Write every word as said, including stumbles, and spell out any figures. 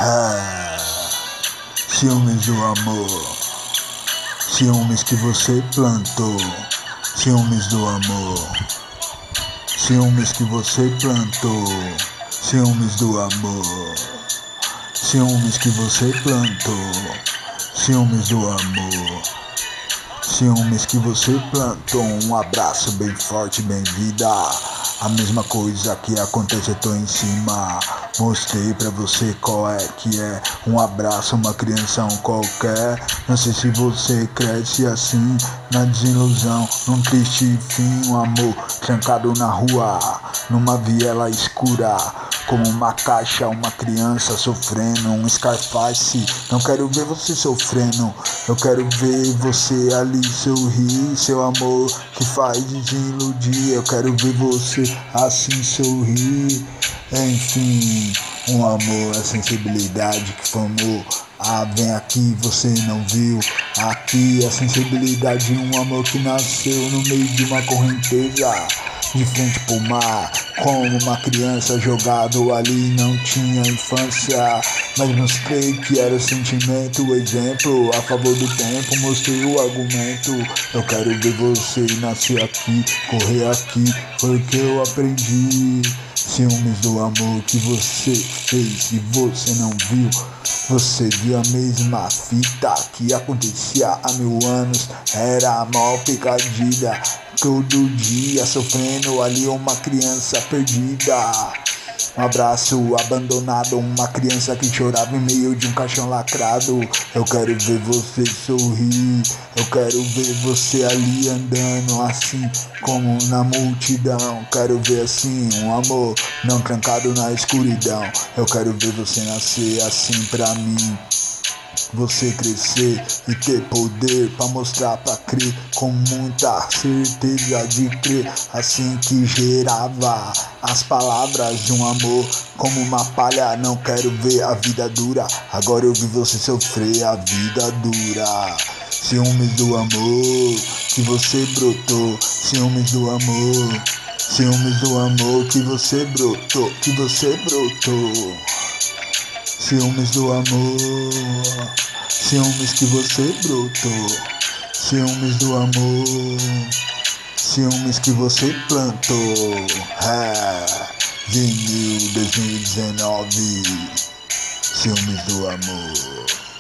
Ah, ciúmes do amor, ciúmes que você plantou, ciúmes do amor, ciúmes que você plantou, ciúmes do amor, ciúmes que você plantou, ciúmes do amor, ciúmes que você plantou. Um abraço bem forte, bem vida. A mesma coisa que acontece, eu tô em cima. Mostrei pra você qual é que é. Um abraço, uma criança um qualquer. Não sei se você cresce assim, na desilusão, num triste fim. Um amor trancado na rua, numa viela escura, como uma caixa, uma criança sofrendo. Um Scarface, não quero ver você sofrendo. Eu quero ver você ali sorrir, seu amor que faz desiludir. Eu quero ver você assim sorrir. Enfim, um amor, a sensibilidade que formou. Ah, vem aqui, você não viu. Aqui a sensibilidade, um amor que nasceu no meio de uma correnteza, de frente pro mar, como uma criança jogado ali, não tinha infância, mas mostrei que era o sentimento, o exemplo a favor do tempo, mostrei o argumento. Eu quero ver você nascer aqui, correr aqui, foi o que eu aprendi. Ciúmes do amor que você fez e você não viu. Você viu a mesma fita que acontecia há mil anos. Era a maior picadilha, todo dia sofrendo ali uma criança perdida. Um abraço abandonado, uma criança que chorava em meio de um caixão lacrado. Eu quero ver você sorrir, eu quero ver você ali andando assim como na multidão. Quero ver assim um amor não trancado na escuridão. Eu quero ver você nascer assim pra mim, você crescer e ter poder pra mostrar, pra crer, com muita certeza de crer. Assim que gerava as palavras de um amor como uma palha. Não quero ver a vida dura, agora eu vi você sofrer a vida dura. Ciúmes do amor que você brotou, ciúmes do amor, ciúmes do amor que você brotou, que você brotou. Ciúmes do amor, ciúmes que você brotou, ciúmes do amor, ciúmes que você plantou. É, Vinil dois mil e dezenove, ciúmes do amor.